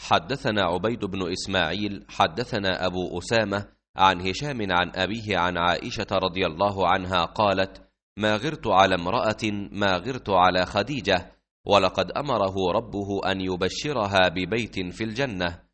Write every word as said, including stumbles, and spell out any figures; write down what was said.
حدثنا عبيد بن إسماعيل حدثنا أبو أسامة عن هشام عن أبيه عن عائشة رضي الله عنها قالت: ما غرت على امرأة ما غرت على خديجة، ولقد أمره ربه أن يبشرها ببيت في الجنة.